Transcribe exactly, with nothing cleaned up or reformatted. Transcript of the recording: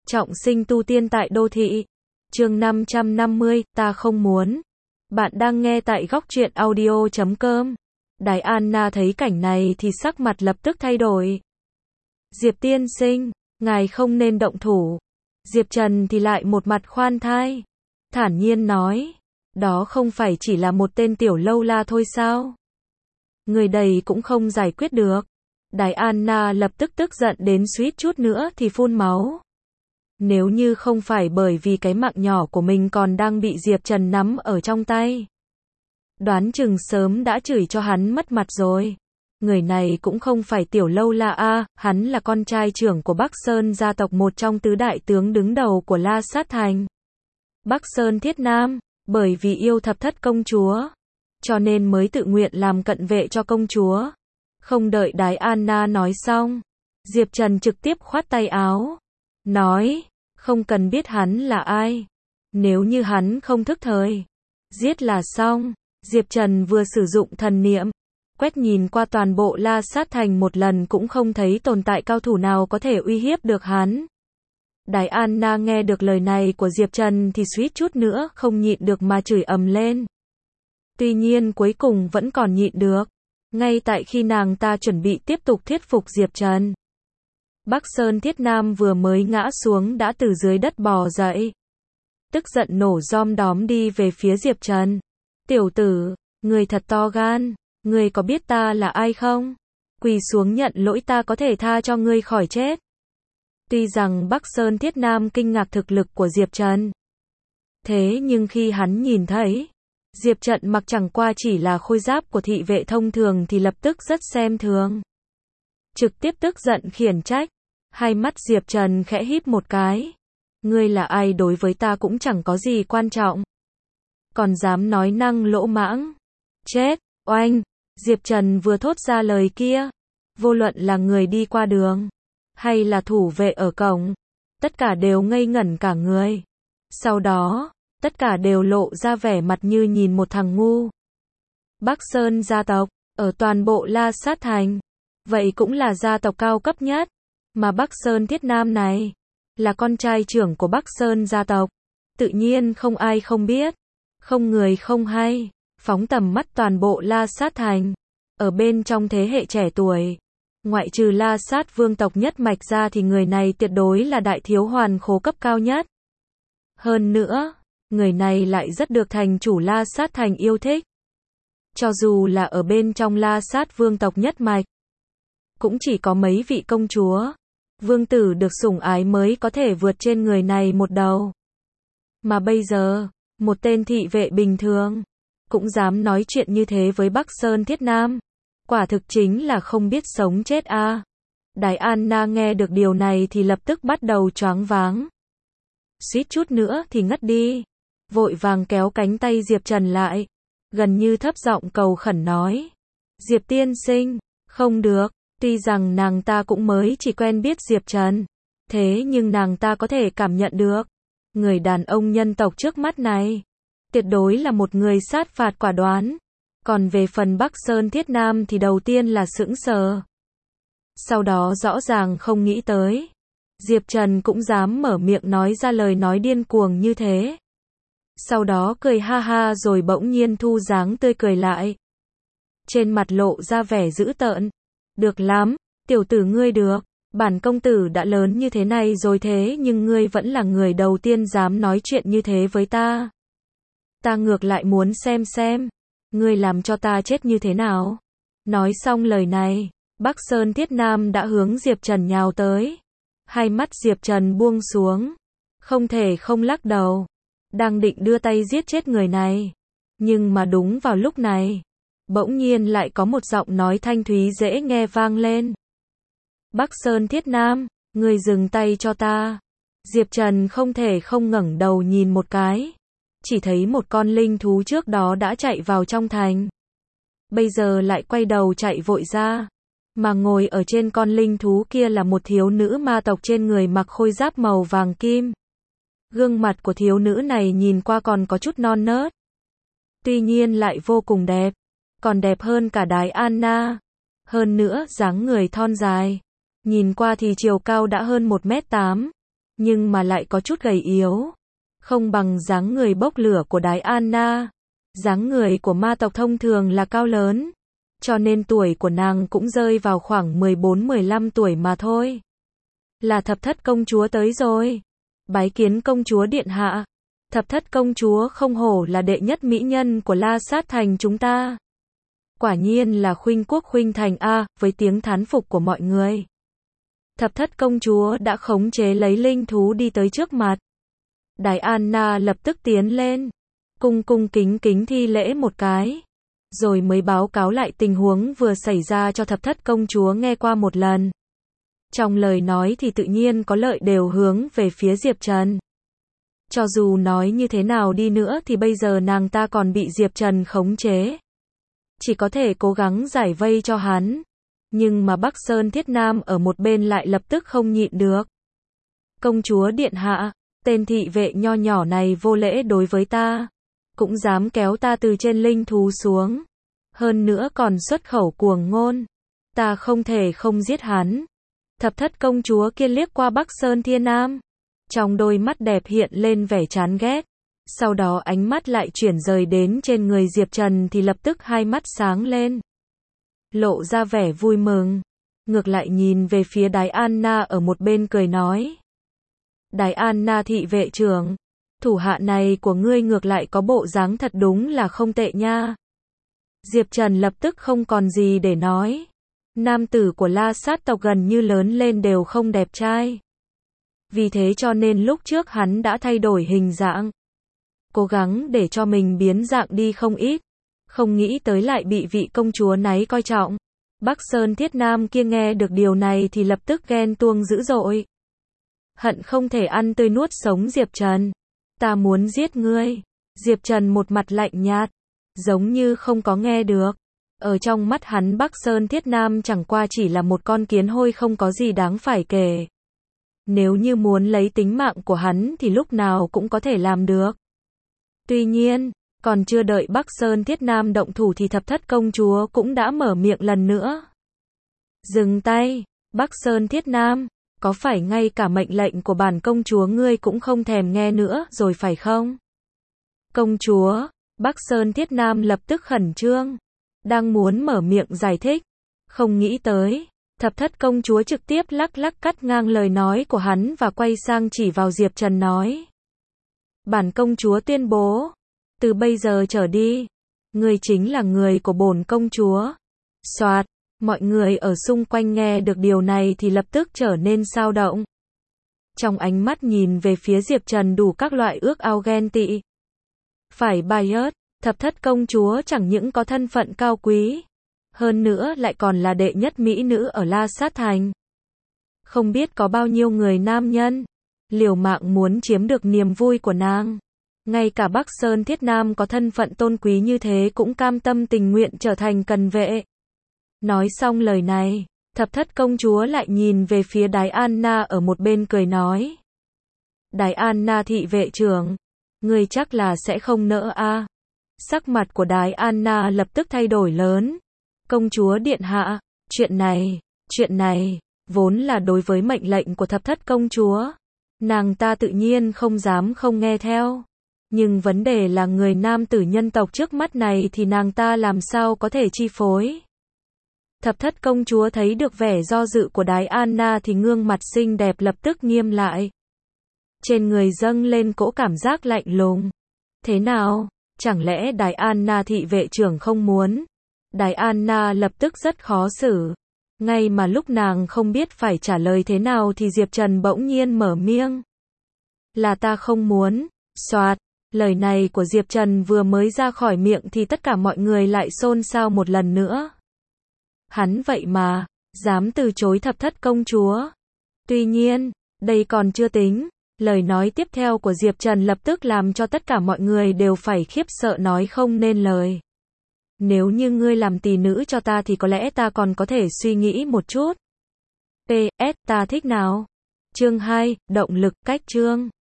Trọng sinh tu tiên tại đô thị. Chương năm trăm năm mươi, ta không muốn. Bạn đang nghe tại góc truyện audio chấm com. Đài Anna thấy cảnh này thì sắc mặt lập tức thay đổi. Diệp tiên sinh, ngài không nên động thủ. Diệp Trần thì lại một mặt khoan thai, thản nhiên nói, đó không phải chỉ là một tên tiểu lâu la thôi sao? Người đầy cũng không giải quyết được. Đài Anna lập tức tức giận đến suýt chút nữa thì phun máu. Nếu như không phải bởi vì cái mạng nhỏ của mình còn đang bị Diệp Trần nắm ở trong tay, đoán chừng sớm đã chửi cho hắn mất mặt rồi. Người này cũng không phải tiểu lâu la a, hắn là con trai trưởng của Bắc Sơn gia tộc, một trong tứ đại tướng đứng đầu của La Sát Thành. Bắc Sơn Thiết Nam, bởi vì yêu thập thất công chúa, cho nên mới tự nguyện làm cận vệ cho công chúa. Không đợi Đái Anna nói xong, Diệp Trần trực tiếp khoát tay áo, nói, không cần biết hắn là ai. Nếu như hắn không thức thời, giết là xong. Diệp Trần vừa sử dụng thần niệm, quét nhìn qua toàn bộ La Sát Thành một lần cũng không thấy tồn tại cao thủ nào có thể uy hiếp được hắn. Đái Anna nghe được lời này của Diệp Trần thì suýt chút nữa không nhịn được mà chửi ầm lên. Tuy nhiên cuối cùng vẫn còn nhịn được. Ngay tại khi nàng ta chuẩn bị tiếp tục thuyết phục Diệp Trần, Bắc Sơn Thiết Nam vừa mới ngã xuống đã từ dưới đất bò dậy, tức giận nổ rom đóm đi về phía Diệp Trần. Tiểu tử, người thật to gan, người có biết ta là ai không? Quỳ xuống nhận lỗi, ta có thể tha cho ngươi khỏi chết. Tuy rằng Bắc Sơn Thiết Nam kinh ngạc thực lực của Diệp Trần, thế nhưng khi hắn nhìn thấy Diệp Trần mặc chẳng qua chỉ là khôi giáp của thị vệ thông thường thì lập tức rất xem thường, trực tiếp tức giận khiển trách. Hai mắt Diệp Trần khẽ híp một cái. Ngươi là ai đối với ta cũng chẳng có gì quan trọng, còn dám nói năng lỗ mãng. Chết, oanh. Diệp Trần vừa thốt ra lời kia, vô luận là người đi qua đường, hay là thủ vệ ở cổng, tất cả đều ngây ngẩn cả người. Sau đó, tất cả đều lộ ra vẻ mặt như nhìn một thằng ngu. Bắc Sơn gia tộc, ở toàn bộ La Sát Thành, vậy cũng là gia tộc cao cấp nhất. Mà Bắc Sơn Thiết Nam này, là con trai trưởng của Bắc Sơn gia tộc. Tự nhiên không ai không biết, không người không hay. Phóng tầm mắt toàn bộ La Sát Thành, ở bên trong thế hệ trẻ tuổi, ngoại trừ La Sát vương tộc nhất mạch ra thì người này tuyệt đối là đại thiếu hoàn khố cấp cao nhất. Hơn nữa, người này lại rất được thành chủ La Sát Thành yêu thích. Cho dù là ở bên trong La Sát vương tộc nhất mạch, cũng chỉ có mấy vị công chúa, vương tử được sủng ái mới có thể vượt trên người này một đầu. Mà bây giờ, một tên thị vệ bình thường cũng dám nói chuyện như thế với Bắc Sơn Thiết Nam, quả thực chính là không biết sống chết a. À. Đái Anna nghe được điều này thì lập tức bắt đầu choáng váng, suýt chút nữa thì ngất đi, vội vàng kéo cánh tay Diệp Trần lại, gần như thấp giọng cầu khẩn nói, Diệp tiên sinh, không được. Tuy rằng nàng ta cũng mới chỉ quen biết Diệp Trần, thế nhưng nàng ta có thể cảm nhận được, người đàn ông nhân tộc trước mắt này, tuyệt đối là một người sát phạt quả đoán. Còn về phần Bắc Sơn Thiết Nam thì đầu tiên là sững sờ. Sau đó rõ ràng không nghĩ tới, Diệp Trần cũng dám mở miệng nói ra lời nói điên cuồng như thế. Sau đó cười ha ha rồi bỗng nhiên thu dáng tươi cười lại, trên mặt lộ ra vẻ dữ tợn. Được lắm, tiểu tử ngươi được, bản công tử đã lớn như thế này rồi thế nhưng ngươi vẫn là người đầu tiên dám nói chuyện như thế với ta. Ta ngược lại muốn xem xem, ngươi làm cho ta chết như thế nào. Nói xong lời này, Bắc Sơn Thiết Nam đã hướng Diệp Trần nhào tới. Hai mắt Diệp Trần buông xuống, không thể không lắc đầu, đang định đưa tay giết chết người này. Nhưng mà đúng vào lúc này, bỗng nhiên lại có một giọng nói thanh thúy dễ nghe vang lên. Bắc Sơn Thiết Nam, ngươi dừng tay cho ta. Diệp Trần không thể không ngẩng đầu nhìn một cái, chỉ thấy một con linh thú trước đó đã chạy vào trong thành, bây giờ lại quay đầu chạy vội ra, mà ngồi ở trên con linh thú kia là một thiếu nữ ma tộc trên người mặc khôi giáp màu vàng kim. Gương mặt của thiếu nữ này nhìn qua còn có chút non nớt, tuy nhiên lại vô cùng đẹp, còn đẹp hơn cả Đái Anna. Hơn nữa, dáng người thon dài, nhìn qua thì chiều cao đã hơn một mét tám. nhưng mà lại có chút gầy yếu. Không bằng dáng người bốc lửa của Diana. Dáng người của ma tộc thông thường là cao lớn, cho nên tuổi của nàng cũng rơi vào khoảng mười bốn mười lăm tuổi mà thôi. Là thập thất công chúa tới rồi. Bái kiến công chúa điện hạ. Thập thất công chúa không hổ là đệ nhất mỹ nhân của La Sát thành chúng ta. Quả nhiên là khuynh quốc khuynh thành a, với tiếng thán phục của mọi người. Thập thất công chúa đã khống chế lấy linh thú đi tới trước mặt. Diana lập tức tiến lên, cung cung kính kính thi lễ một cái, rồi mới báo cáo lại tình huống vừa xảy ra cho thập thất công chúa nghe qua một lần. Trong lời nói thì tự nhiên có lợi đều hướng về phía Diệp Trần. Cho dù nói như thế nào đi nữa thì bây giờ nàng ta còn bị Diệp Trần khống chế. Chỉ có thể cố gắng giải vây cho hắn. Nhưng mà Bắc Sơn Thiết Nam ở một bên lại lập tức không nhịn được. Công chúa điện hạ, tên thị vệ nho nhỏ này vô lễ đối với ta. Cũng dám kéo ta từ trên linh thú xuống. Hơn nữa còn xuất khẩu cuồng ngôn. Ta không thể không giết hắn. Thập thất công chúa kia liếc qua Bắc Sơn Thiên Nam. Trong đôi mắt đẹp hiện lên vẻ chán ghét. Sau đó ánh mắt lại chuyển rời đến trên người Diệp Trần thì lập tức hai mắt sáng lên. Lộ ra vẻ vui mừng. Ngược lại nhìn về phía Diana ở một bên cười nói. Diana thị vệ trưởng. Thủ hạ này của ngươi ngược lại có bộ dáng thật đúng là không tệ nha. Diệp Trần lập tức không còn gì để nói. Nam tử của La Sát tộc gần như lớn lên đều không đẹp trai. Vì thế cho nên lúc trước hắn đã thay đổi hình dạng. Cố gắng để cho mình biến dạng đi không ít. Không nghĩ tới lại bị vị công chúa náy coi trọng. Bắc Sơn Thiết Nam kia nghe được điều này thì lập tức ghen tuông dữ dội. Hận không thể ăn tươi nuốt sống Diệp Trần. Ta muốn giết ngươi. Diệp Trần một mặt lạnh nhạt, giống như không có nghe được. Ở trong mắt hắn Bắc Sơn Thiết Nam chẳng qua chỉ là một con kiến hôi không có gì đáng phải kể. Nếu như muốn lấy tính mạng của hắn thì lúc nào cũng có thể làm được. Tuy nhiên, còn chưa đợi Bắc Sơn Thiết Nam động thủ thì thập thất công chúa cũng đã mở miệng lần nữa. Dừng tay, Bắc Sơn Thiết Nam, có phải ngay cả mệnh lệnh của bản công chúa ngươi cũng không thèm nghe nữa rồi phải không? Công chúa, Bắc Sơn Thiết Nam lập tức khẩn trương, đang muốn mở miệng giải thích, không nghĩ tới, thập thất công chúa trực tiếp lắc lắc cắt ngang lời nói của hắn và quay sang chỉ vào Diệp Trần nói. Bản công chúa tuyên bố, từ bây giờ trở đi, ngươi chính là người của bổn công chúa. Soạt, mọi người ở xung quanh nghe được điều này thì lập tức trở nên xao động. Trong ánh mắt nhìn về phía Diệp Trần đủ các loại ước ao ghen tị. Phải bias, thập thất công chúa chẳng những có thân phận cao quý, hơn nữa lại còn là đệ nhất mỹ nữ ở La Sát thành. Không biết có bao nhiêu người nam nhân liều mạng muốn chiếm được niềm vui của nàng. Ngay cả Bắc Sơn Thiết Nam có thân phận tôn quý như thế cũng cam tâm tình nguyện trở thành cần vệ. Nói xong lời này, thập thất công chúa lại nhìn về phía Diana ở một bên cười nói. Diana thị vệ trưởng, ngươi chắc là sẽ không nỡ a. Sắc mặt của Diana lập tức thay đổi lớn. Công chúa điện hạ, chuyện này, chuyện này, vốn là đối với mệnh lệnh của thập thất công chúa. Nàng ta tự nhiên không dám không nghe theo. Nhưng vấn đề là người nam tử nhân tộc trước mắt này thì nàng ta làm sao có thể chi phối. Thập thất công chúa thấy được vẻ do dự của Diana thì gương mặt xinh đẹp lập tức nghiêm lại. Trên người dâng lên cỗ cảm giác lạnh lùng. Thế nào? Chẳng lẽ Diana thị vệ trưởng không muốn? Diana lập tức rất khó xử. Ngay mà lúc nàng không biết phải trả lời thế nào thì Diệp Trần bỗng nhiên mở miệng. Là ta không muốn. Soạt, lời này của Diệp Trần vừa mới ra khỏi miệng thì tất cả mọi người lại xôn xao một lần nữa. Hắn vậy mà, dám từ chối thập thất công chúa. Tuy nhiên, đây còn chưa tính, lời nói tiếp theo của Diệp Trần lập tức làm cho tất cả mọi người đều phải khiếp sợ nói không nên lời. Nếu như ngươi làm tỳ nữ cho ta thì có lẽ ta còn có thể suy nghĩ một chút. pê ét ta thích nào? Chương hai, động lực cách chương.